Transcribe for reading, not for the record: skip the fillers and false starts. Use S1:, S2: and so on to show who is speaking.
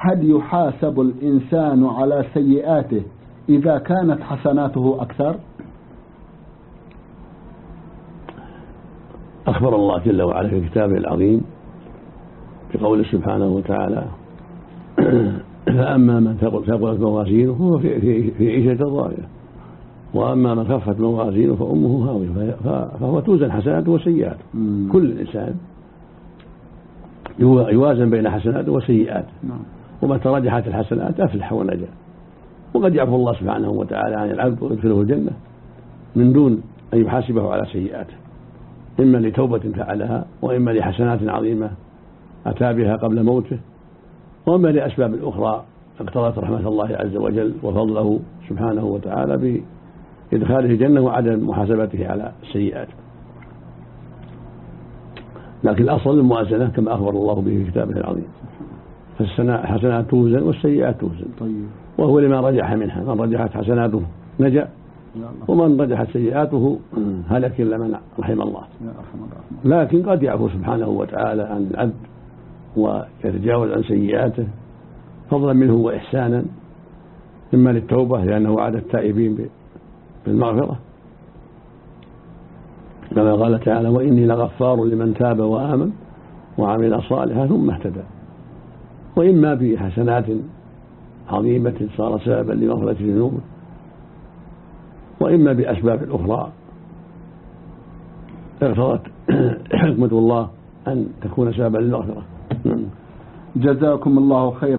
S1: هل يحاسب الإنسان على سيئاته إذا كانت حسناته أكثر؟
S2: أخبر الله جل وعلا في كتابه العظيم بقوله سبحانه وتعالى: فأما من ثقلت موازينه فهو في عيشة راضية، وأما من خفت موازينه فأمه هاوية. فهو توزن حسناته وسيئاته. كل إنسان يوازن بين حسناته وسيئاته، ومن ترجحت الحسنات أفلح ونجا. وقد يعفو الله سبحانه وتعالى عن العبد ويدخله الجنة من دون أن يحاسبه على سيئاته، إما لتوبة فعلها، وإما لحسنات عظيمة أتى بها قبل موته، وإما لأسباب أخرى اقتضت رحمة الله عز وجل وفضله سبحانه وتعالى بإدخاله الجنة وعدم محاسبته على السيئات. لكن الأصل الموازنة كما أخبر الله به في كتابه العظيم، فالحسنات توزن والسيئات توزن. طيب. وهو لما رجح منها، من رجحت حسناته نجا، ومن رجحت سيئاته هلك إلا من رحم الله. لكن قد يعفو سبحانه وتعالى عن العبد ويتجاوز عن سيئاته فضلا منه وإحسانا، إما للتوبة لأنه وعد التائبين بالمغفرة كما قال تعالى: وإني لغفار لمن تاب وآمن وعمل صالحا ثم اهتدى. وإما بحسنات عظيمة صار سببا لمغفرة ذنوبه، وإما بأسباب أخرى اقتضت حكمة الله أن تكون سببا للمغفرة.
S1: جزاكم الله خيرا.